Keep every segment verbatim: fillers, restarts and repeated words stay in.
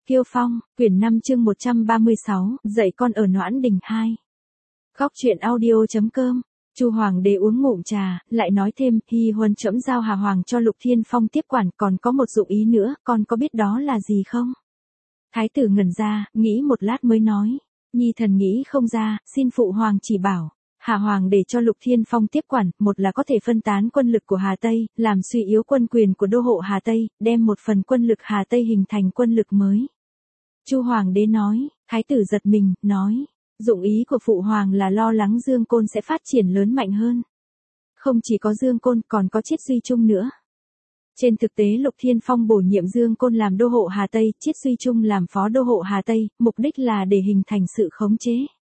Kiêu Phong, quyển năm chương một trăm ba mươi sáu, dạy con ở Noãn Đình hai. Góc truyện audio.com, Chu Hoàng đế uống ngụm trà, lại nói thêm, Hi Huân trẫm giao Hà Hoàng cho Lục Thiên Phong tiếp quản, còn có một dụng ý nữa, con có biết đó là gì không? Thái tử ngẩn ra, nghĩ một lát mới nói, nhi thần nghĩ không ra, xin phụ hoàng chỉ bảo. Hà Hoàng để cho Lục Thiên Phong tiếp quản, một là có thể phân tán quân lực của Hà Tây, làm suy yếu quân quyền của đô hộ Hà Tây, đem một phần quân lực Hà Tây hình thành quân lực mới. Chu Hoàng đế nói, thái tử giật mình, nói, dụng ý của phụ hoàng là lo lắng Dương Côn sẽ phát triển lớn mạnh hơn. Không chỉ có Dương Côn, còn có Chiết Duy Trung nữa. Trên thực tế Lục Thiên Phong bổ nhiệm Dương Côn làm đô hộ Hà Tây, Chiết Duy Trung làm phó đô hộ Hà Tây, mục đích là để hình thành sự khống chế.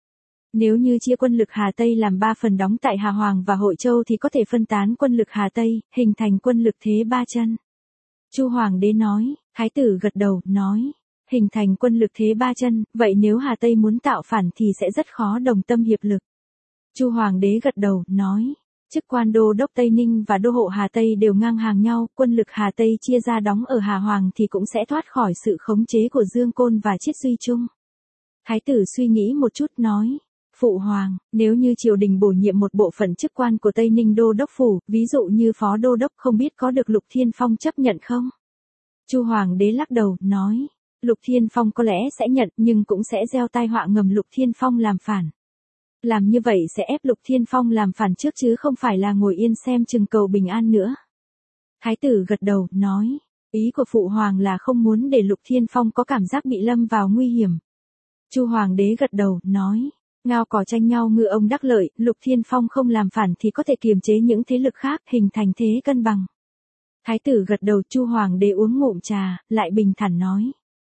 Nếu như chia quân lực Hà Tây làm ba phần đóng tại Hà Hoàng và Hội Châu thì có thể phân tán quân lực Hà Tây, hình thành quân lực thế ba chân. Chu Hoàng đế nói, thái tử gật đầu, nói, hình thành quân lực thế ba chân, vậy nếu Hà Tây muốn tạo phản thì sẽ rất khó đồng tâm hiệp lực. Chu Hoàng đế gật đầu, nói, chức quan đô đốc Tây Ninh và đô hộ Hà Tây đều ngang hàng nhau, quân lực Hà Tây chia ra đóng ở Hà Hoàng thì cũng sẽ thoát khỏi sự khống chế của Dương Côn và Chiết Duy Trung. Thái tử suy nghĩ một chút nói, phụ hoàng, nếu như triều đình bổ nhiệm một bộ phận chức quan của Tây Ninh đô đốc phủ, ví dụ như phó đô đốc, không biết có được Lục Thiên Phong chấp nhận không? Chu Hoàng đế lắc đầu, nói, Lục Thiên Phong có lẽ sẽ nhận, nhưng cũng sẽ gieo tai họa ngầm Lục Thiên Phong làm phản. Làm như vậy sẽ ép Lục Thiên Phong làm phản trước chứ không phải là ngồi yên xem chừng cầu bình an nữa. Thái tử gật đầu, nói, ý của phụ hoàng là không muốn để Lục Thiên Phong có cảm giác bị lâm vào nguy hiểm. Chu Hoàng đế gật đầu, nói, ngao cỏ tranh nhau ngư ông đắc lợi, Lục Thiên Phong không làm phản thì có thể kiềm chế những thế lực khác, hình thành thế cân bằng. Thái tử gật đầu, Chu Hoàng đế uống ngụm trà, lại bình thản nói,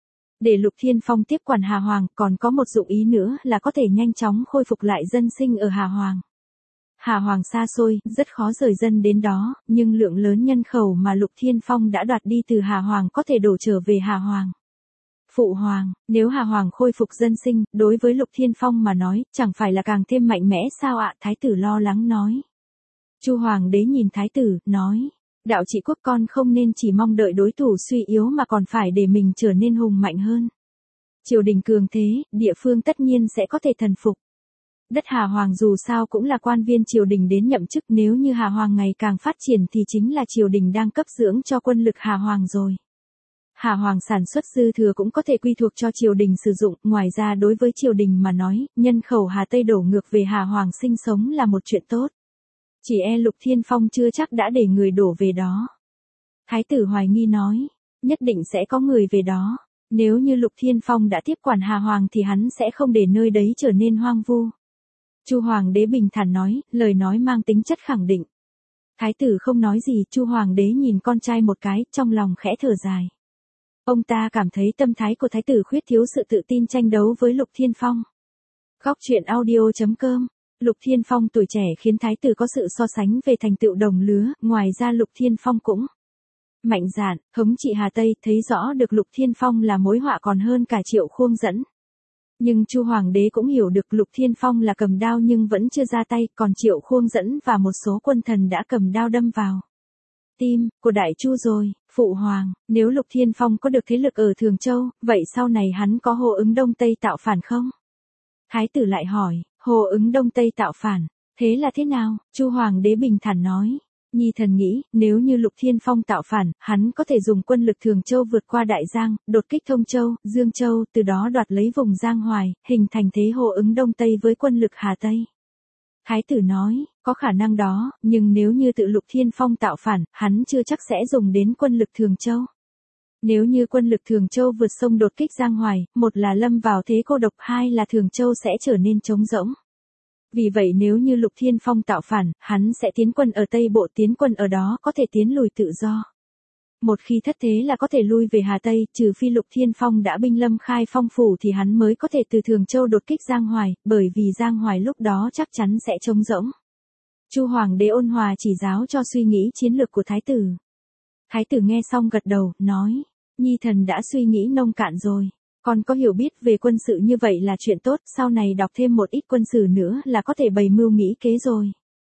để Lục Thiên Phong tiếp quản Hà Hoàng, còn có một dụng ý nữa là có thể nhanh chóng khôi phục lại dân sinh ở Hà Hoàng. Hà Hoàng xa xôi, rất khó rời dân đến đó, nhưng lượng lớn nhân khẩu mà Lục Thiên Phong đã đoạt đi từ Hà Hoàng có thể đổ trở về Hà Hoàng. Phụ hoàng, nếu Hà Hoàng khôi phục dân sinh, đối với Lục Thiên Phong mà nói, chẳng phải là càng thêm mạnh mẽ sao ạ? Thái tử lo lắng nói. Chu Hoàng đế nhìn thái tử, nói, đạo trị quốc con không nên chỉ mong đợi đối thủ suy yếu mà còn phải để mình trở nên hùng mạnh hơn. Triều đình cường thế, địa phương tất nhiên sẽ có thể thần phục. Đất Hà Hoàng dù sao cũng là quan viên triều đình đến nhậm chức, nếu như Hà Hoàng ngày càng phát triển thì chính là triều đình đang cấp dưỡng cho quân lực Hà Hoàng rồi. Hà Hoàng sản xuất dư thừa cũng có thể quy thuộc cho triều đình sử dụng, ngoài ra đối với triều đình mà nói, nhân khẩu Hà Tây đổ ngược về Hà Hoàng sinh sống là một chuyện tốt. Chỉ e Lục Thiên Phong chưa chắc đã để người đổ về đó. Thái tử hoài nghi nói, nhất định sẽ có người về đó, nếu như Lục Thiên Phong đã tiếp quản Hà Hoàng thì hắn sẽ không để nơi đấy trở nên hoang vu. Chu Hoàng đế bình thản nói, lời nói mang tính chất khẳng định. Thái tử không nói gì, Chu Hoàng đế nhìn con trai một cái, trong lòng khẽ thở dài. Ông ta cảm thấy tâm thái của thái tử khuyết thiếu sự tự tin tranh đấu với Lục Thiên Phong. Góc truyện audio.com, Lục Thiên Phong tuổi trẻ khiến thái tử có sự so sánh về thành tựu đồng lứa, ngoài ra Lục Thiên Phong cũng mạnh dạn, thống trị Hà Tây, thấy rõ được Lục Thiên Phong là mối họa còn hơn cả Triệu Khuông Dẫn. Nhưng Chu Hoàng đế cũng hiểu được Lục Thiên Phong là cầm đao nhưng vẫn chưa ra tay, còn Triệu Khuông Dẫn và một số quân thần đã cầm đao đâm vào tim của Đại Chu rồi. Phụ hoàng, nếu Lục Thiên Phong có được thế lực ở Thường Châu, vậy sau này hắn có hô ứng Đông Tây tạo phản không? Thái tử lại hỏi, hô ứng Đông Tây tạo phản, thế là thế nào? Chu Hoàng đế bình thản nói, nhi thần nghĩ, nếu như Lục Thiên Phong tạo phản, hắn có thể dùng quân lực Thường Châu vượt qua Đại Giang, đột kích Thông Châu, Dương Châu, từ đó đoạt lấy vùng Giang Hoài, hình thành thế hô ứng Đông Tây với quân lực Hà Tây. Thái tử nói, có khả năng đó, nhưng nếu như tự Lục Thiên Phong tạo phản, hắn chưa chắc sẽ dùng đến quân lực Thường Châu. Nếu như quân lực Thường Châu vượt sông đột kích Giang Hoài, một là lâm vào thế cô độc, hai là Thường Châu sẽ trở nên trống rỗng. Vì vậy nếu như Lục Thiên Phong tạo phản, hắn sẽ tiến quân ở Tây Bộ, tiến quân ở đó có thể tiến lùi tự do. Một khi thất thế là có thể lui về Hà Tây, trừ phi Lục Thiên Phong đã binh lâm Khai Phong phủ thì hắn mới có thể từ Thường Châu đột kích Giang Hoài, bởi vì Giang Hoài lúc đó chắc chắn sẽ trống rỗng. Chu Hoàng đế ôn hòa chỉ giáo cho suy nghĩ chiến lược của thái tử. Thái tử nghe xong gật đầu, nói, nhi thần đã suy nghĩ nông cạn rồi, còn có hiểu biết về quân sự như vậy là chuyện tốt, sau này đọc thêm một ít quân sử nữa là có thể bày mưu nghĩ kế rồi.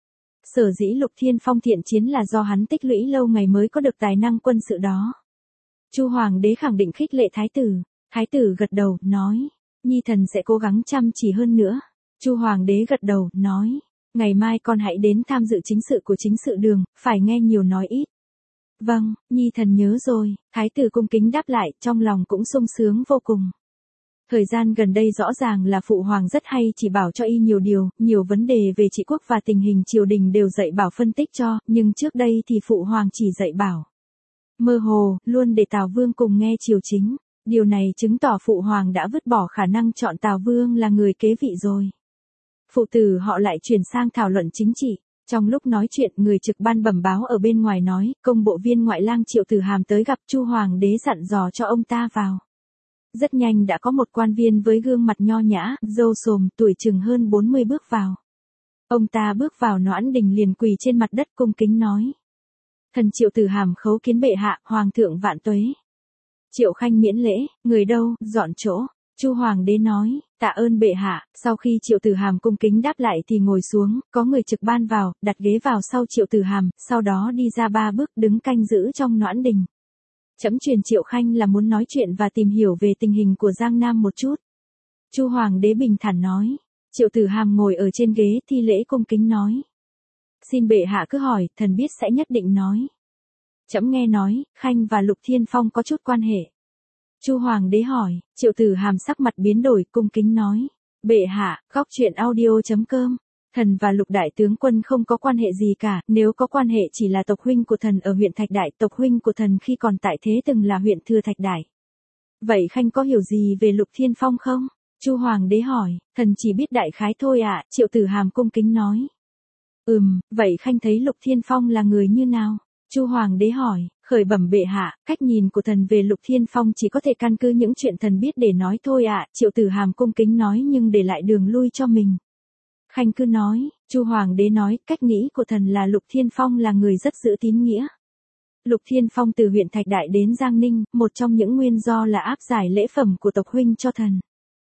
Sở dĩ Lục Thiên Phong thiện chiến là do hắn tích lũy lâu ngày mới có được tài năng quân sự đó. Chu Hoàng đế khẳng định khích lệ thái tử. Thái tử gật đầu, nói, nhi thần sẽ cố gắng chăm chỉ hơn nữa. Chu hoàng đế gật đầu, nói, ngày mai con hãy đến tham dự chính sự của chính sự đường, phải nghe nhiều nói ít. Vâng, nhi thần nhớ rồi, thái tử cung kính đáp lại, trong lòng cũng sung sướng vô cùng. Thời gian gần đây rõ ràng là phụ hoàng rất hay chỉ bảo cho y nhiều điều, nhiều vấn đề về trị quốc và tình hình triều đình đều dạy bảo phân tích cho, nhưng trước đây thì phụ hoàng chỉ dạy bảo mơ hồ, luôn để Tào Vương cùng nghe triều chính. Điều này chứng tỏ phụ hoàng đã vứt bỏ khả năng chọn Tào Vương là người kế vị rồi. Phụ tử họ lại chuyển sang thảo luận chính trị. Trong lúc nói chuyện, người trực ban bẩm báo ở bên ngoài nói, công bộ viên ngoại lang Triệu Tử Hàm tới gặp Chu hoàng đế dặn dò cho ông ta vào. Rất nhanh đã có một quan viên với gương mặt nho nhã, râu xồm, tuổi chừng hơn bốn mươi bước vào. Ông ta bước vào Noãn Đình liền quỳ trên mặt đất cung kính nói. Thần Triệu Tử Hàm khấu kiến bệ hạ, hoàng thượng vạn tuế. Triệu Khanh miễn lễ, người đâu, dọn chỗ. Chu hoàng đế nói, tạ ơn bệ hạ. Sau khi Triệu Tử Hàm cung kính đáp lại thì ngồi xuống, có người trực ban vào, đặt ghế vào sau Triệu Tử Hàm, sau đó đi ra ba bước đứng canh giữ trong Noãn Đình. Trẫm truyền Triệu Khanh là muốn nói chuyện và tìm hiểu về tình hình của Giang Nam một chút. Chu hoàng đế bình thản nói. Triệu Tử Hàm ngồi ở trên ghế thi lễ cung kính nói. Xin bệ hạ cứ hỏi, thần biết sẽ nhất định nói. Trẫm nghe nói, Khanh và Lục Thiên Phong có chút quan hệ. Chu hoàng đế hỏi, Triệu Tử Hàm sắc mặt biến đổi, cung kính nói. Bệ hạ, góc truyện audio chấm com. Thần và Lục đại tướng quân không có quan hệ gì cả, nếu có quan hệ chỉ là tộc huynh của thần ở huyện Thạch Đại, tộc huynh của thần khi còn tại thế từng là huyện Thừa Thạch Đại. Vậy Khanh có hiểu gì về Lục Thiên Phong không? Chu hoàng đế hỏi, thần chỉ biết đại khái thôi ạ, à, Triệu Tử Hàm cung kính nói. Ừm, vậy Khanh thấy Lục Thiên Phong là người như nào? Chu hoàng đế hỏi, khởi bẩm bệ hạ, cách nhìn của thần về Lục Thiên Phong chỉ có thể căn cứ những chuyện thần biết để nói thôi ạ, à, Triệu Tử Hàm cung kính nói nhưng để lại đường lui cho mình. Khanh cứ nói, Chu hoàng đế nói, cách nghĩ của thần là Lục Thiên Phong là người rất giữ tín nghĩa. Lục Thiên Phong từ huyện Thạch Đại đến Giang Ninh, một trong những nguyên do là áp giải lễ phẩm của tộc huynh cho thần.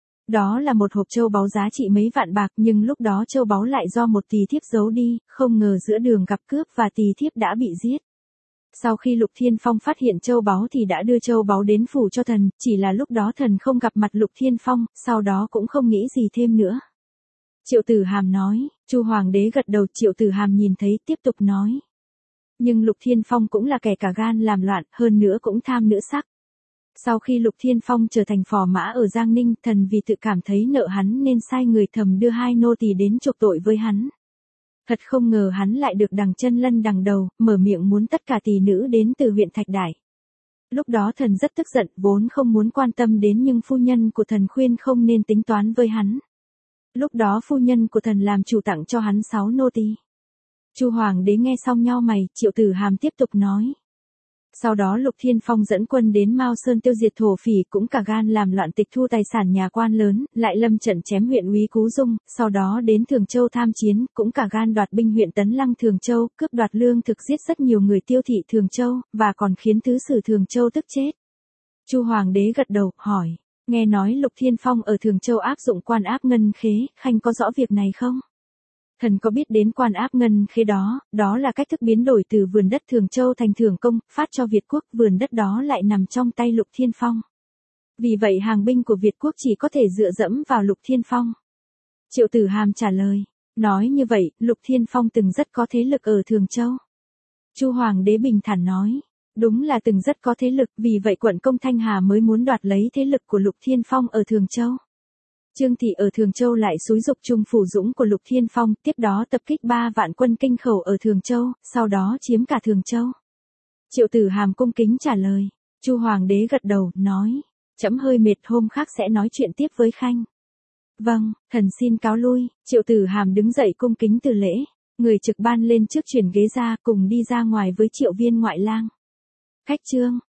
Đó là một hộp châu báu giá trị mấy vạn bạc, nhưng lúc đó châu báu lại do một tỳ thiếp giấu đi, không ngờ giữa đường gặp cướp và tỳ thiếp đã bị giết. Sau khi Lục Thiên Phong phát hiện châu báu thì đã đưa châu báu đến phủ cho thần, chỉ là lúc đó thần không gặp mặt Lục Thiên Phong, sau đó cũng không nghĩ gì thêm nữa. Triệu Tử Hàm nói, Chu hoàng đế gật đầu, Triệu Tử Hàm nhìn thấy tiếp tục nói. Nhưng Lục Thiên Phong cũng là kẻ cả gan làm loạn, hơn nữa cũng tham nữ sắc. Sau khi Lục Thiên Phong trở thành phò mã ở Giang Ninh, thần vì tự cảm thấy nợ hắn nên sai người thầm đưa hai nô tỳ đến chuộc tội với hắn. Thật không ngờ hắn lại được đằng chân lân đằng đầu, mở miệng muốn tất cả tỳ nữ đến từ huyện Thạch Đại. Lúc đó thần rất tức giận, vốn không muốn quan tâm đến nhưng phu nhân của thần khuyên không nên tính toán với hắn. Lúc đó phu nhân của thần làm chủ tặng cho hắn sáu nô tỳ. Chu hoàng đế nghe xong nhau mày, Triệu Tử Hàm tiếp tục nói. Sau đó Lục Thiên Phong dẫn quân đến Mao Sơn tiêu diệt thổ phỉ, cũng cả gan làm loạn tịch thu tài sản nhà quan lớn, lại lâm trận chém huyện úy Cú Dung, sau đó đến Thường Châu tham chiến, cũng cả gan đoạt binh huyện Tấn Lăng Thường Châu, cướp đoạt lương thực, giết rất nhiều người tiêu thị Thường Châu, và còn khiến thứ sử Thường Châu tức chết. Chu hoàng đế gật đầu, hỏi, nghe nói Lục Thiên Phong ở Thường Châu áp dụng quan áp ngân khế, Khanh có rõ việc này không? Thần có biết đến quan áp ngân khế đó, đó là cách thức biến đổi từ vườn đất Thường Châu thành Thường Công, phát cho Việt quốc, vườn đất đó lại nằm trong tay Lục Thiên Phong. Vì vậy hàng binh của Việt quốc chỉ có thể dựa dẫm vào Lục Thiên Phong. Triệu Tử Hàm trả lời, nói như vậy, Lục Thiên Phong từng rất có thế lực ở Thường Châu. Chu hoàng đế bình thản nói, đúng là từng rất có thế lực, vì vậy quận Công Thanh Hà mới muốn đoạt lấy thế lực của Lục Thiên Phong ở Thường Châu. Trương Thị ở Thường Châu lại xúi giục Trung Phủ Dũng của Lục Thiên Phong, tiếp đó tập kích ba vạn quân Kinh Khẩu ở Thường Châu, sau đó chiếm cả Thường Châu. Triệu Tử Hàm cung kính trả lời. Chu hoàng đế gật đầu, nói, trẫm hơi mệt, hôm khác sẽ nói chuyện tiếp với Khanh. Vâng, thần xin cáo lui. Triệu Tử Hàm đứng dậy cung kính từ lễ. Người trực ban lên trước chuyển ghế ra, cùng đi ra ngoài với Triệu viên ngoại lang. Khách trương,